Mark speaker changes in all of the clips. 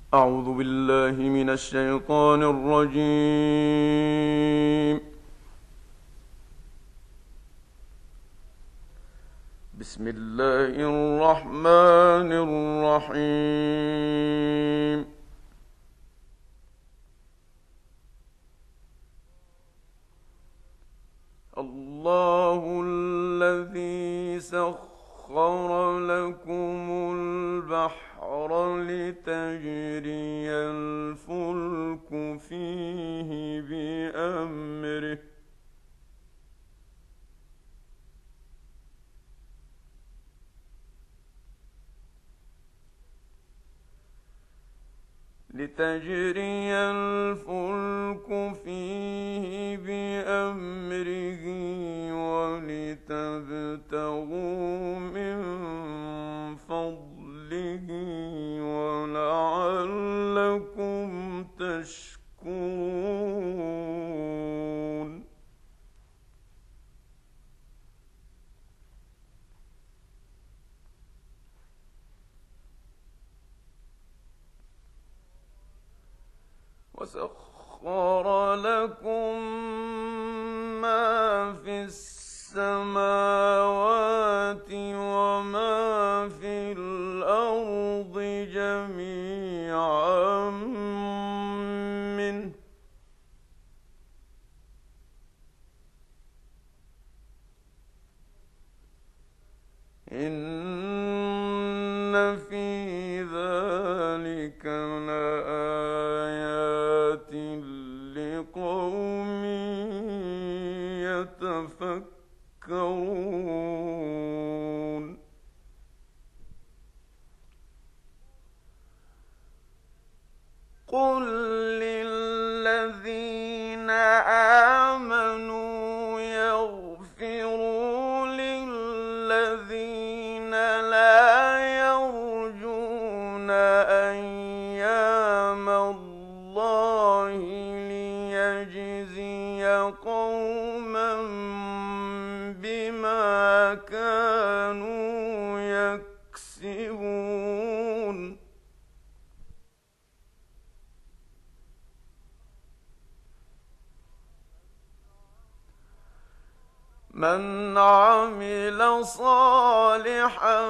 Speaker 1: أعوذ بالله من الشيطان الرجيم. بسم الله الرحمن الرحيم. الله الذي سخر لكم البحر لتجري الفلك فيه بأمره ولتبتغوا من فضله ولعلكم تشكرون. وسخر لكم ما في السماوات وما في الأرض جميعا منه إن في ذلك لآيات لقوم يتفكرون. قل للذين آمنوا يغفروا للذين لا يرجون أيام الله ليجزي قوما بما كانوا يكسبون. من عمل صالحا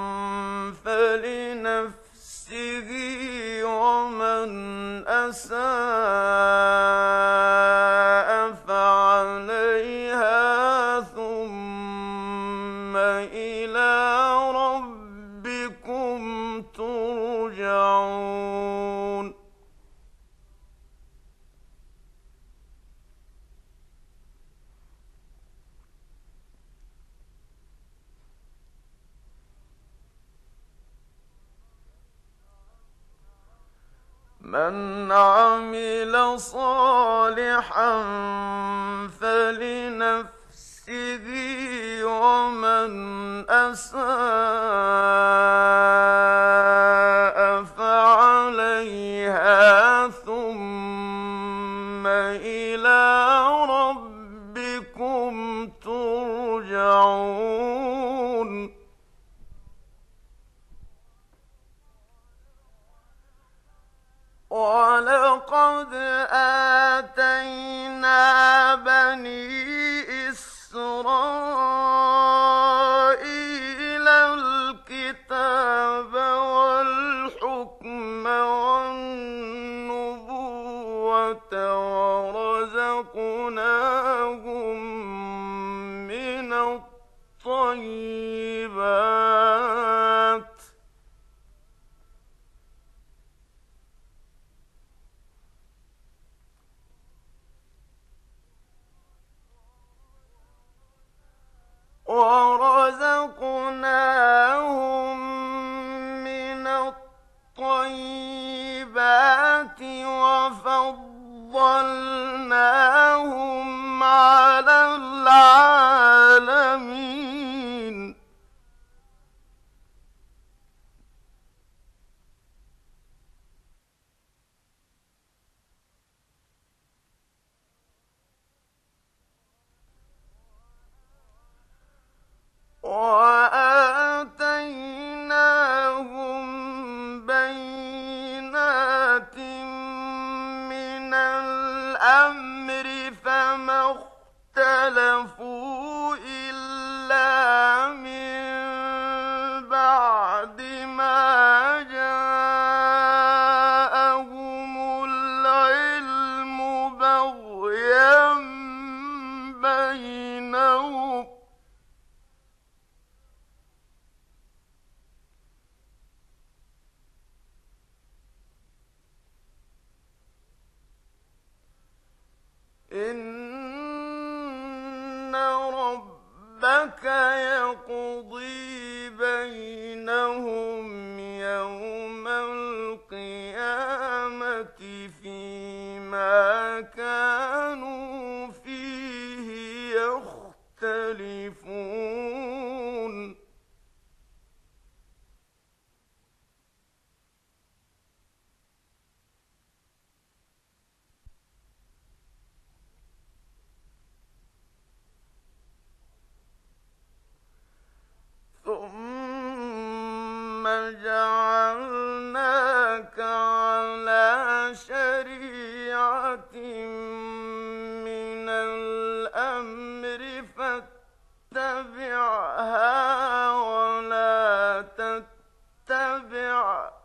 Speaker 1: فلنفسه ومن أساء فعليها ثم إلى ربكم ترجعون. من عمل صالحا فلنفسه ومن أساء فعليها ثم إلى ربكم ترجعون. ولقد آتينا بني إسرائيل الكتاب والحكم والنبوة ورزقناهم من الطيبات وفضلناهم على العالمين. وآتيناهم بينات ما كانوا فيه يختلفون ثم جعلناك على شريعة من الأمر فاتبعها ولا تتبع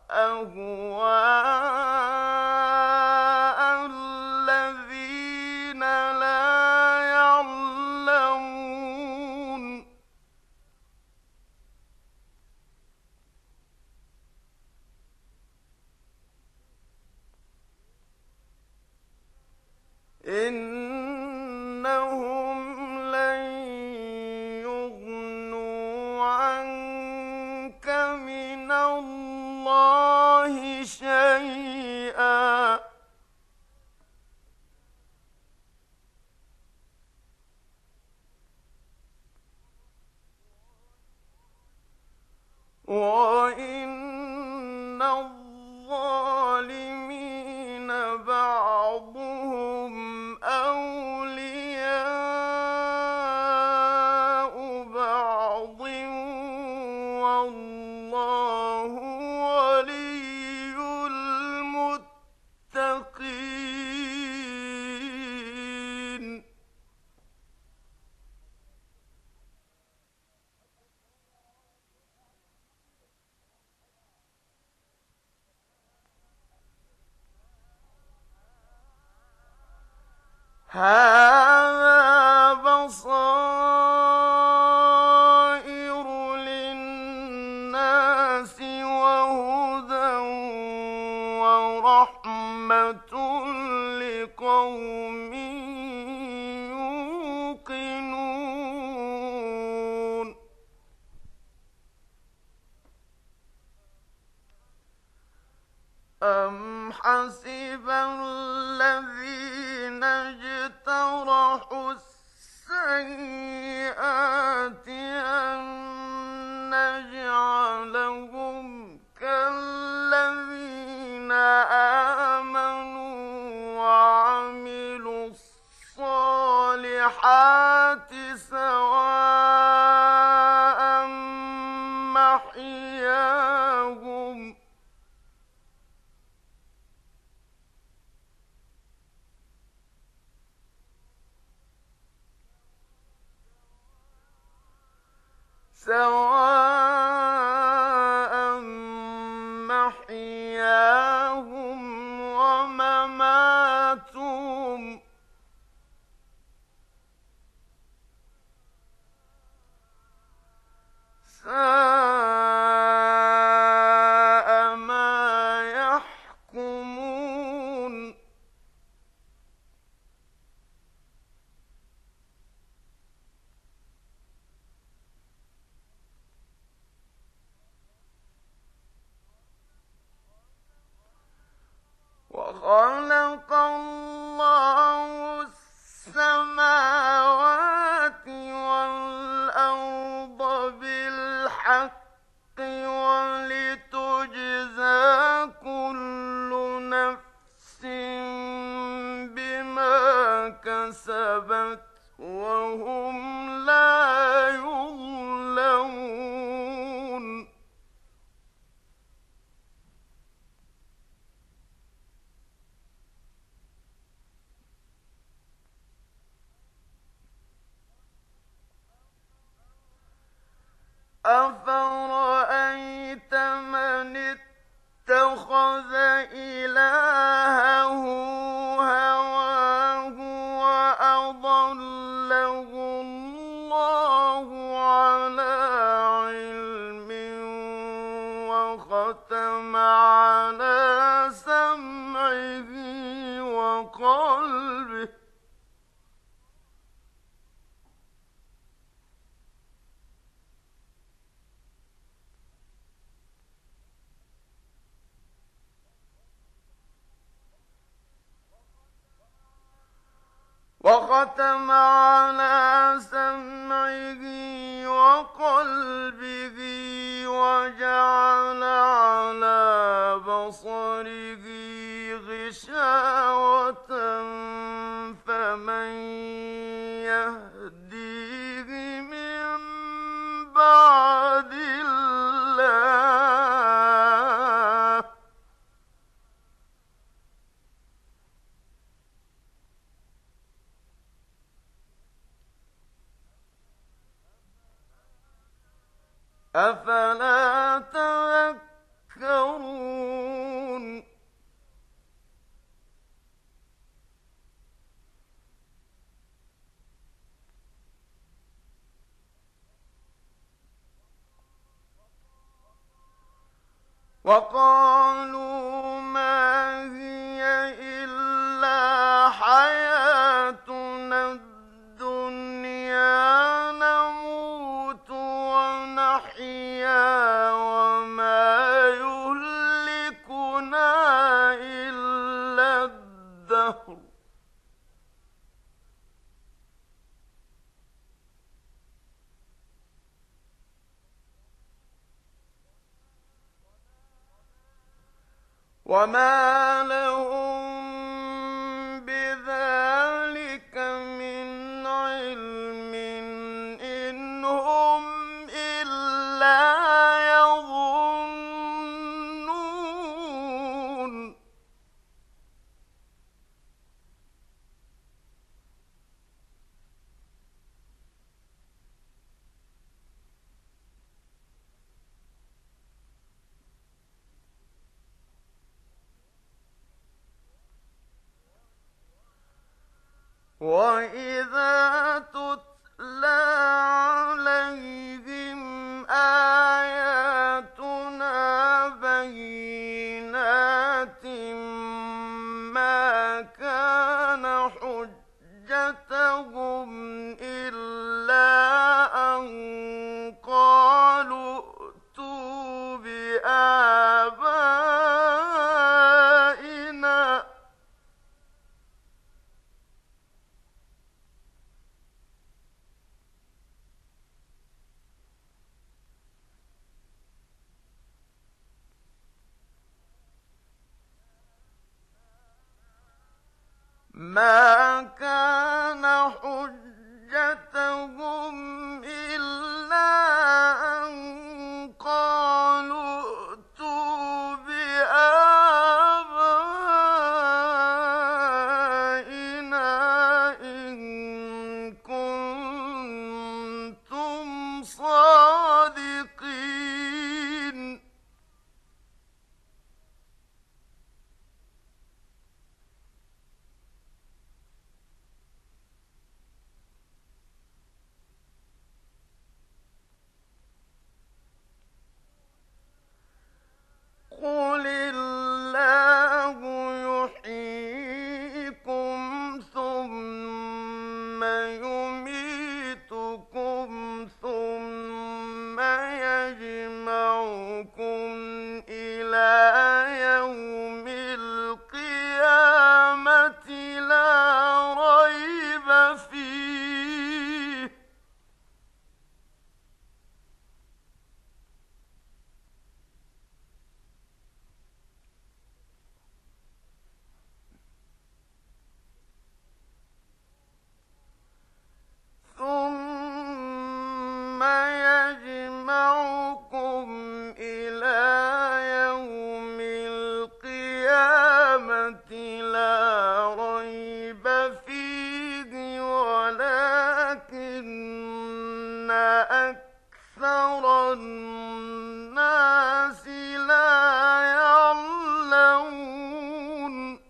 Speaker 1: أهواء الذين لا يعلمون إنهم لن يغنوا عنك من الله شيئا وإن الظالمين بعضهم أولياء بعض والله ولي المتقين هذا بصائر للناس وهدى ورحمة لقوم يوقنون أم حسب الذين اجترحوا السيئات أن نجعلهم كالذين آمنوا وعملوا الصالحات سواء محياهم ومماتهم ساء ما يحكمون وخلق الله السماوات والأرض بالحق ولتجزى كل نفس بما كسبت وهم لا يظلمون أفرأيت من اتخذ إلهه هواه وأضله الله على علم وختم على سمعه وقلبه ختم على سمعه وقلبه وجعل على بصره غشاوة فمن يهديه من بعد الله أفلا تذكرون وقالوا ما هي إلا حياتنا الدنيا نموت ونحيا وما يهلكنا إلا الدهر وما لهم بذلك من علم إن هم إلا يظنون وإذا تتلى عليهم آياتنا بينات ما كان حجتهم إلا أن قالوا ائتوا بآبائنا ما كان حجتهم إلا أن قالوا ائتوا بآبائنا إن كنتم صادقين قل الله يحييكم ثم يميتكم ثم يجمعكم إلى يوم القيامة لا ريب فيه ثم يجمعكم إلى يوم القيامة لا ريب فيه ولكن أكثر الناس لا يعلمون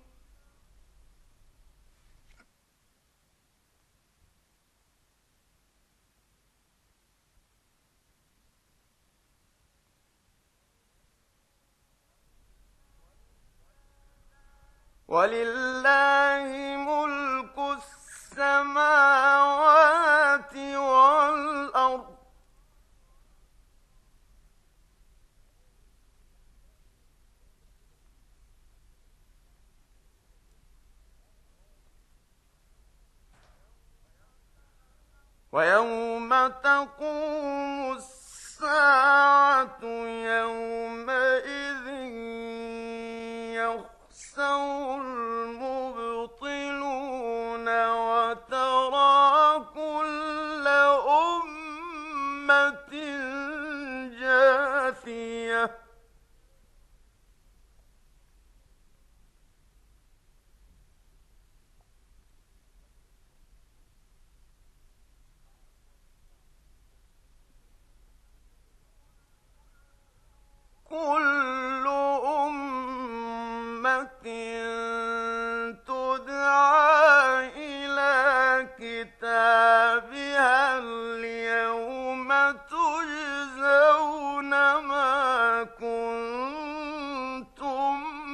Speaker 1: ولله ملك السماوات والأرض ويوم تقوم الساعة يومئذ يخسر المبطلون وترى كل أمة جاثية كل أمة تدعى إلى كتابها اليوم تجزون ما كنتم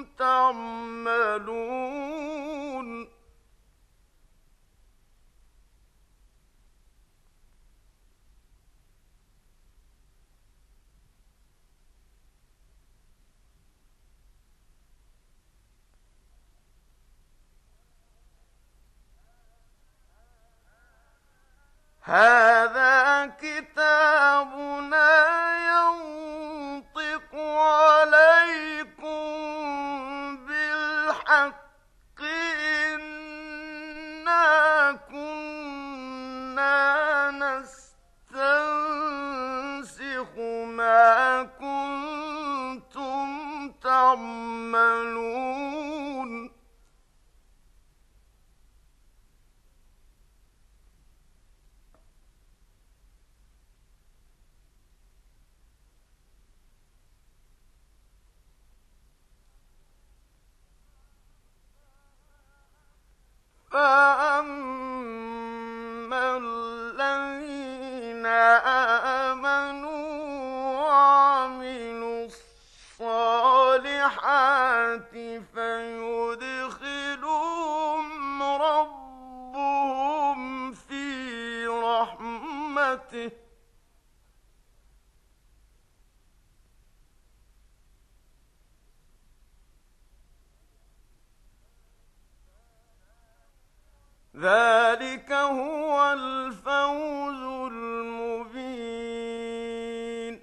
Speaker 1: تعملون هذا كتابنا ينطق عليكم بالحق إنا كنا نستنسخ ما كنتم تعملون فأما الذين آمنوا وعملوا الصالحات فيدخلهم ربهم في رحمته ذلك هو الفوز المبين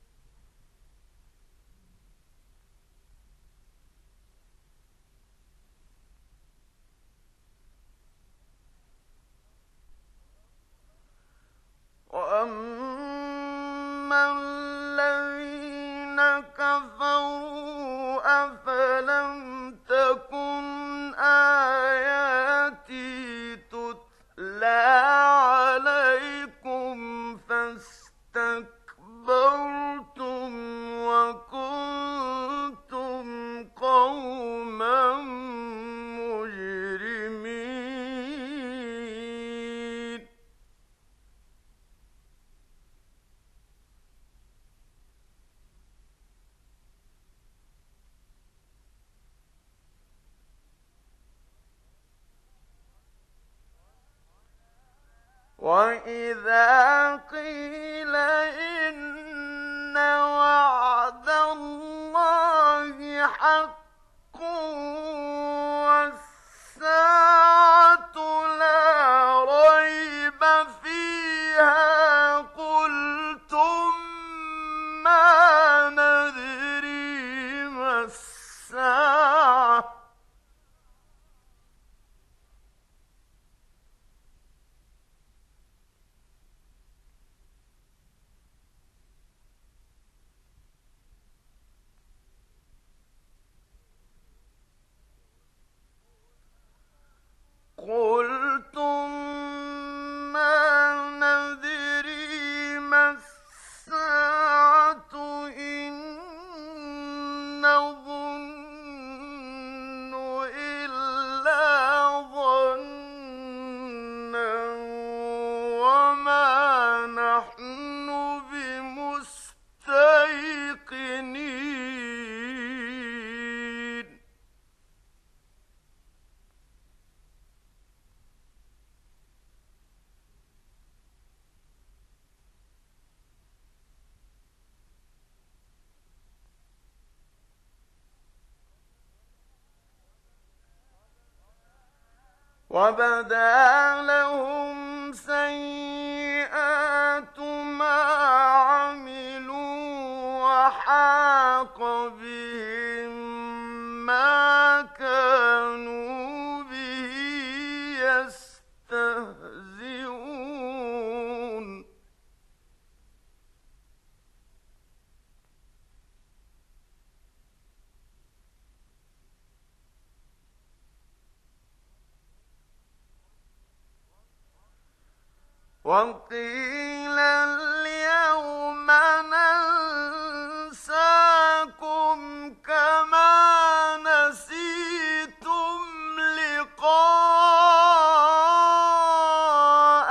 Speaker 1: وأما الذين كفروا أفلم تكن آياتي تتلى عليكم فاستكبرتم وكنتم قوما مجرمين وإذا قيل إن وعد الله حق والساعة لا ريب فيها قلتم ما ندري ما الساعة قلتم ما ندري ما الساعة إن نظن إلا ظنا وما نحن بمستيقنين وبدا لهم سيئات وقيل اليوم ننساكم كما نسيتم لقاء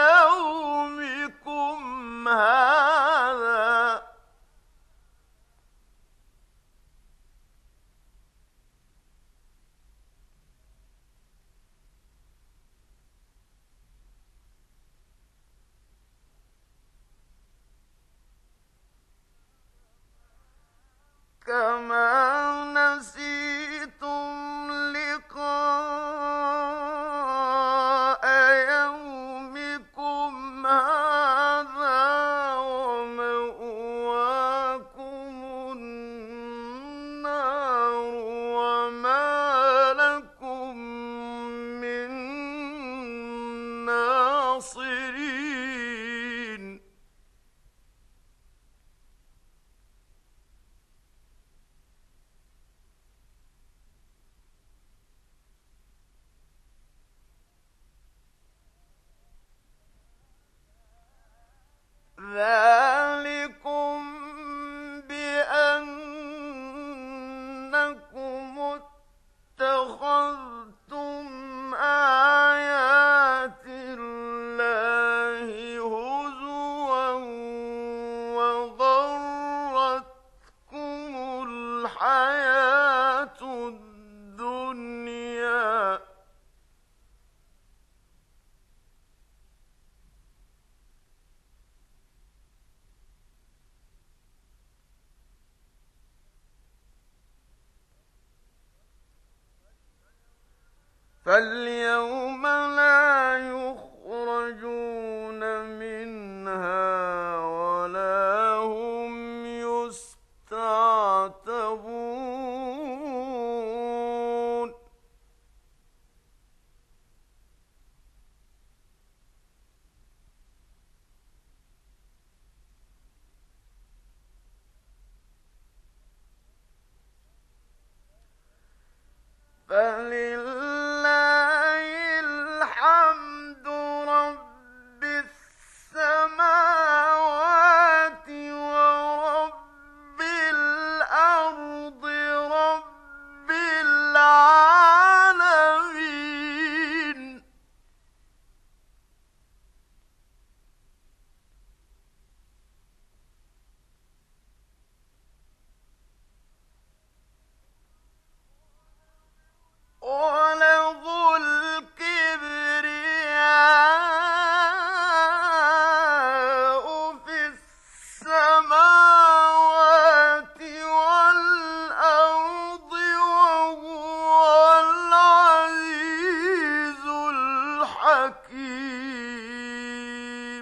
Speaker 1: يومكم هذا كما نسيتم لقاء يومكم هذا ومأواكم النار وما لكم من ناصرين ذلكم بأنكم اتخذتم آيات الله هزوا وغرتكم الحياة الدنيا فاليوم لا يخرجون منها ولا هم يستعتبون فلله الحمد رب السماوات ورب الأرض رب العالمين وله الكبرياء في السماوات والأرض وهو العزيز الحكيم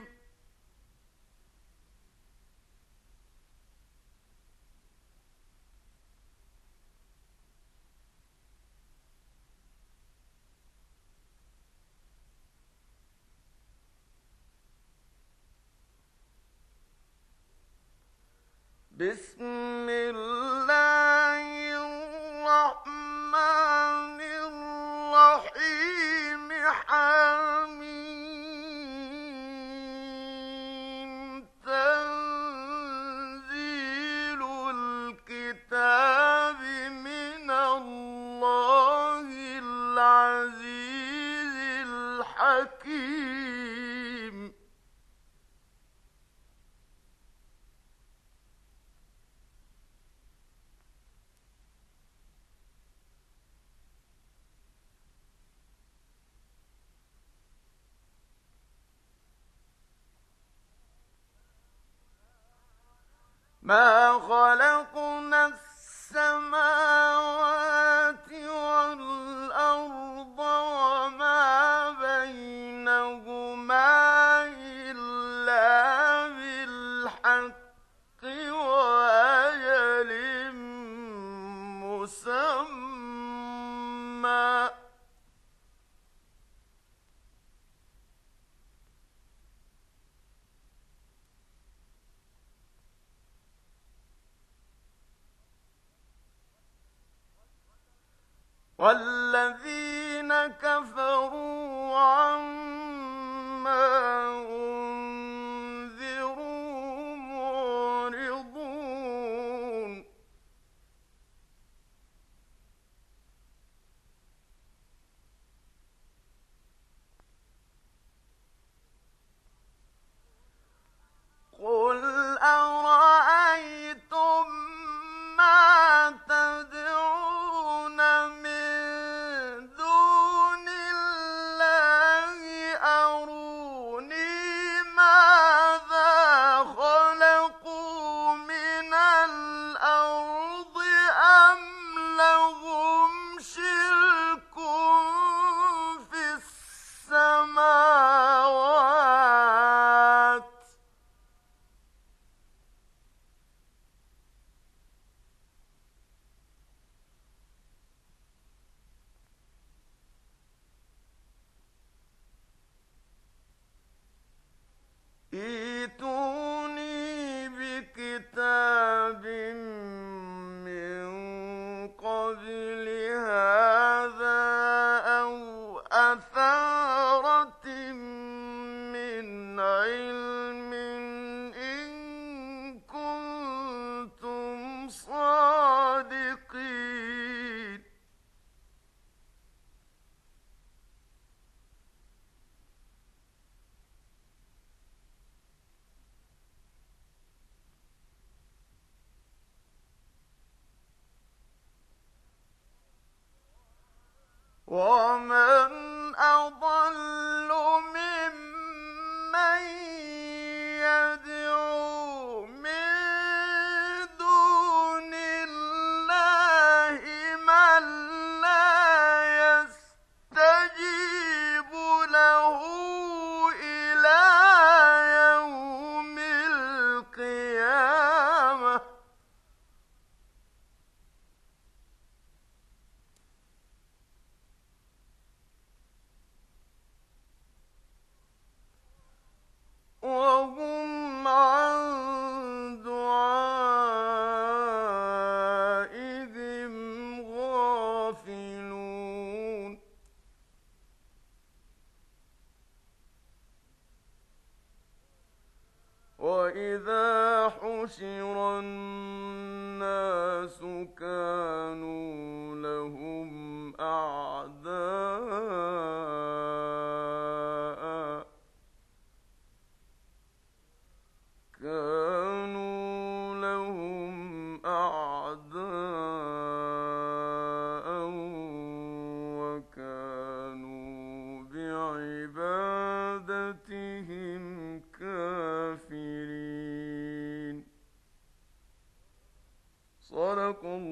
Speaker 1: بسم الله الرحمن الرحيم حميم تنزيل الكتاب من الله العزيز الحكيم ما خلقنا السماوات والأرض وما بينهما إلا بالحق وأجل مسمى والذين كفروا عما قبل هذا أو أثارة من علم إن كنتم صادقين. ومن أضل ممن يدعو من دون الله من لا يستجيب له إلى يوم القيامة. وهم عن دعائهم غافلون. وإذا حشر الناس كانوا لهم أعداء وكانوا بعبادتهم كافرين. صدق